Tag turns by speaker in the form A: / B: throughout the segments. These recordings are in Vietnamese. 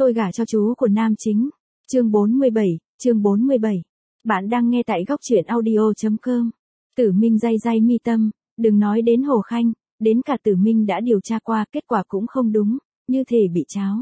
A: Tôi gả cho chú của nam chính. Chương 47. Bạn đang nghe tại góc truyện audio.com. Tử Minh day mi tâm, đừng nói đến Hồ Khanh, đến cả Tử Minh đã điều tra qua, kết quả cũng không đúng, như thể bị tráo.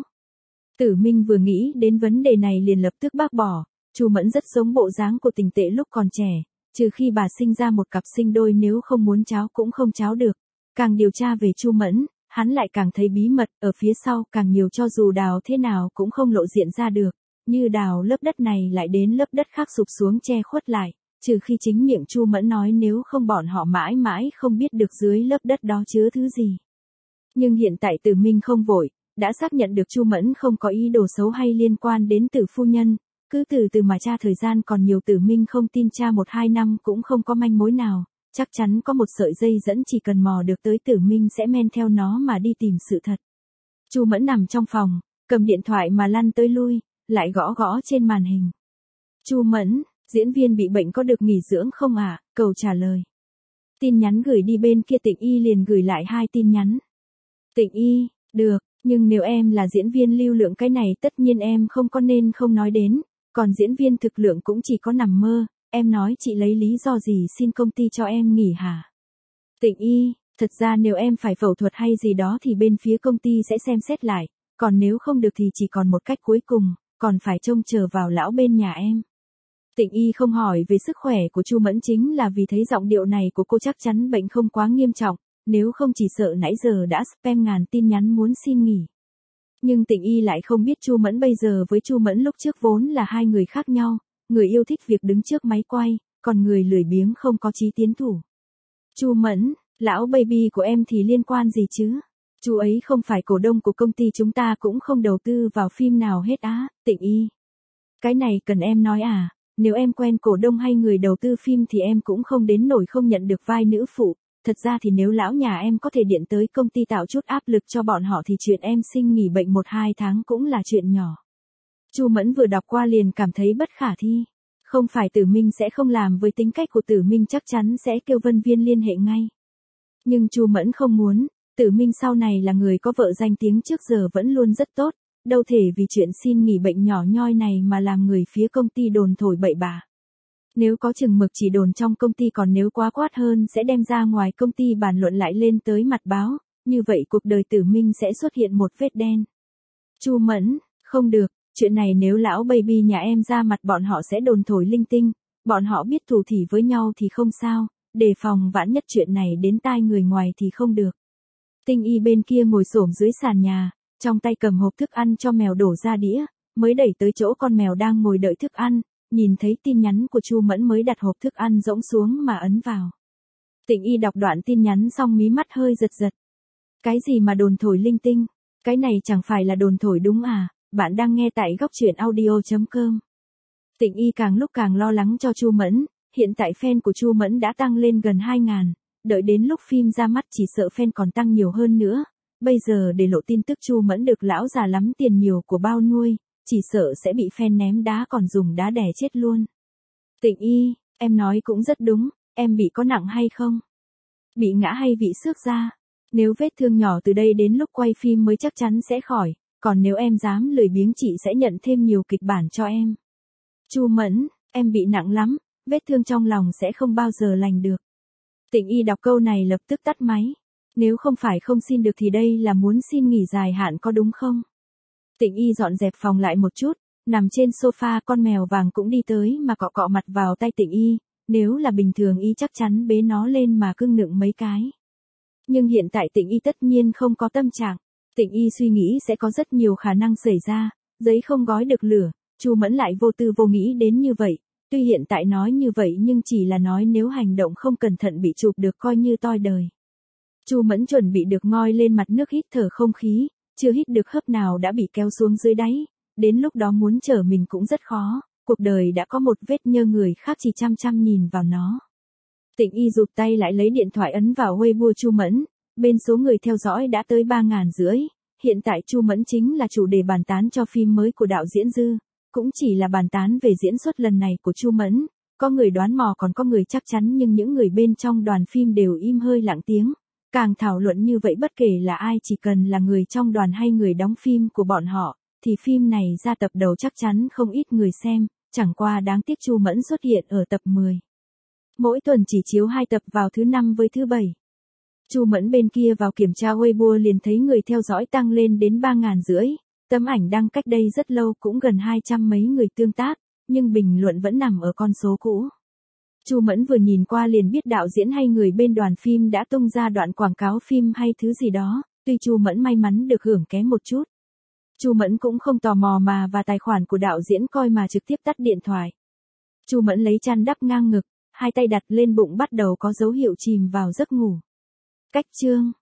A: Tử Minh vừa nghĩ đến vấn đề này liền lập tức bác bỏ, Chu Mẫn rất giống bộ dáng của Tình Tệ lúc còn trẻ, trừ khi bà sinh ra một cặp sinh đôi, nếu không muốn tráo cũng không tráo được. Càng điều tra về Chu Mẫn, hắn lại càng thấy bí mật ở phía sau càng nhiều, cho dù đào thế nào cũng không lộ diện ra được, như đào lớp đất này lại đến lớp đất khác sụp xuống che khuất lại, trừ khi chính miệng Chu Mẫn nói, nếu không bọn họ mãi mãi không biết được dưới lớp đất đó chứa thứ gì. Nhưng hiện tại Tử Minh không vội, đã xác nhận được Chu Mẫn không có ý đồ xấu hay liên quan đến Tử phu nhân, cứ từ từ mà tra, thời gian còn nhiều. Tử Minh không tin tra 1-2 năm cũng không có manh mối nào, chắc chắn có một sợi dây dẫn, chỉ cần mò được tới Tử Minh sẽ men theo nó mà đi tìm sự thật. Chu Mẫn nằm trong phòng, cầm điện thoại mà lăn tới lui, lại gõ gõ trên màn hình. Chu Mẫn, diễn viên bị bệnh có được nghỉ dưỡng không ạ? Cầu trả lời. Tin nhắn gửi đi, bên kia Tịnh Y liền gửi lại 2 tin nhắn. Tịnh Y, được, nhưng nếu em là diễn viên lưu lượng cái này tất nhiên em không có nên không nói đến, còn diễn viên thực lượng cũng chỉ có nằm mơ, em nói chị lấy lý do gì xin công ty cho em nghỉ hả? Tịnh Y, thật ra nếu em phải phẫu thuật hay gì đó thì bên phía công ty sẽ xem xét lại, còn nếu không được thì chỉ còn một cách cuối cùng, còn phải trông chờ vào lão bên nhà em. Tịnh Y không hỏi về sức khỏe của Chu Mẫn chính là vì thấy giọng điệu này của cô chắc chắn bệnh không quá nghiêm trọng, nếu không chỉ sợ nãy giờ đã spam ngàn tin nhắn muốn xin nghỉ. Nhưng Tịnh Y lại không biết Chu Mẫn bây giờ với Chu Mẫn lúc trước vốn là hai người khác nhau, người yêu thích việc đứng trước máy quay, còn người lười biếng không có chí tiến thủ. Chu Mẫn, lão baby của em thì liên quan gì chứ? Chú ấy không phải cổ đông của công ty chúng ta, cũng không đầu tư vào phim nào hết á. Tịnh Y, cái này cần em nói à? Nếu em quen cổ đông hay người đầu tư phim thì em cũng không đến nỗi không nhận được vai nữ phụ. Thật ra thì nếu lão nhà em có thể điện tới công ty tạo chút áp lực cho bọn họ thì chuyện em xin nghỉ bệnh 1-2 tháng cũng là chuyện nhỏ. Chu Mẫn vừa đọc qua liền cảm thấy bất khả thi. Không phải Tử Minh sẽ không làm, với tính cách của Tử Minh chắc chắn sẽ kêu Vân Viên liên hệ ngay. Nhưng Chu Mẫn không muốn, Tử Minh sau này là người có vợ, danh tiếng trước giờ vẫn luôn rất tốt, đâu thể vì chuyện xin nghỉ bệnh nhỏ nhoi này mà làm người phía công ty đồn thổi bậy bạ. Nếu có chừng mực chỉ đồn trong công ty, còn nếu quá quát hơn sẽ đem ra ngoài công ty bàn luận lại lên tới mặt báo, như vậy cuộc đời Tử Minh sẽ xuất hiện một vết đen. Chu Mẫn, không được, chuyện này nếu lão baby nhà em ra mặt bọn họ sẽ đồn thổi linh tinh, bọn họ biết thù thì với nhau thì không sao, đề phòng vạn nhất chuyện này đến tai người ngoài thì không được. Tinh Y bên kia ngồi xổm dưới sàn nhà, trong tay cầm hộp thức ăn cho mèo đổ ra đĩa, mới đẩy tới chỗ con mèo đang ngồi đợi thức ăn, nhìn thấy tin nhắn của Chu Mẫn mới đặt hộp thức ăn rỗng xuống mà ấn vào. Tịnh Y đọc đoạn tin nhắn xong mí mắt hơi giật giật. Cái gì mà đồn thổi linh tinh? Cái này chẳng phải là đồn thổi đúng à? Bạn đang nghe tại góc truyện audio.com. Tịnh Y càng lúc càng lo lắng cho Chu Mẫn, hiện tại fan của Chu Mẫn đã tăng lên gần 2.000, đợi đến lúc phim ra mắt chỉ sợ fan còn tăng nhiều hơn nữa. Bây giờ để lộ tin tức Chu Mẫn được lão già lắm tiền nhiều của bao nuôi, chỉ sợ sẽ bị fan ném đá còn dùng đá đè chết luôn. Tịnh Y, em nói cũng rất đúng, em bị có nặng hay không? Bị ngã hay bị xước da? Nếu vết thương nhỏ từ đây đến lúc quay phim mới chắc chắn sẽ khỏi, còn nếu em dám lười biếng chị sẽ nhận thêm nhiều kịch bản cho em. Chu Mẫn, em bị nặng lắm, vết thương trong lòng sẽ không bao giờ lành được. Tịnh Y đọc câu này lập tức tắt máy. Nếu không phải không xin được thì đây là muốn xin nghỉ dài hạn có đúng không? Tịnh Y dọn dẹp phòng lại một chút, nằm trên sofa, con mèo vàng cũng đi tới mà cọ cọ mặt vào tay Tịnh Y, nếu là bình thường Y chắc chắn bế nó lên mà cưng nựng mấy cái. Nhưng hiện tại Tịnh Y tất nhiên không có tâm trạng. Tịnh Y suy nghĩ sẽ có rất nhiều khả năng xảy ra, giấy không gói được lửa, Chu Mẫn lại vô tư vô nghĩ đến như vậy. Tuy hiện tại nói như vậy nhưng chỉ là nói, nếu hành động không cẩn thận bị chụp được coi như toi đời. Chu Mẫn chuẩn bị được ngoi lên mặt nước hít thở không khí, chưa hít được hớp nào đã bị kéo xuống dưới đáy, đến lúc đó muốn trở mình cũng rất khó, cuộc đời đã có một vết nhơ, người khác chỉ chăm chăm nhìn vào nó. Tịnh Y rụt tay lại lấy điện thoại ấn vào Weibo Chu Mẫn, bên số người theo dõi đã tới 3.500, hiện tại Chu Mẫn chính là chủ đề bàn tán cho phim mới của đạo diễn Dư, cũng chỉ là bàn tán về diễn xuất lần này của Chu Mẫn, có người đoán mò còn có người chắc chắn, nhưng những người bên trong đoàn phim đều im hơi lặng tiếng. Càng thảo luận như vậy bất kể là ai, chỉ cần là người trong đoàn hay người đóng phim của bọn họ, thì phim này ra tập đầu chắc chắn không ít người xem, chẳng qua đáng tiếc Chu Mẫn xuất hiện ở tập 10. Mỗi tuần chỉ chiếu 2 tập vào thứ 5 với thứ 7. Chu Mẫn bên kia vào kiểm tra Weibo liền thấy người theo dõi tăng lên đến 3.500. Tấm ảnh đăng cách đây rất lâu cũng gần 200 mấy người tương tác, nhưng bình luận vẫn nằm ở con số cũ. Chu Mẫn vừa nhìn qua liền biết đạo diễn hay người bên đoàn phim đã tung ra đoạn quảng cáo phim hay thứ gì đó, tuy Chu Mẫn may mắn được hưởng ké một chút. Chu Mẫn cũng không tò mò mà vào tài khoản của đạo diễn coi mà trực tiếp tắt điện thoại. Chu Mẫn lấy chăn đắp ngang ngực, hai tay đặt lên bụng bắt đầu có dấu hiệu chìm vào giấc ngủ. Cách chương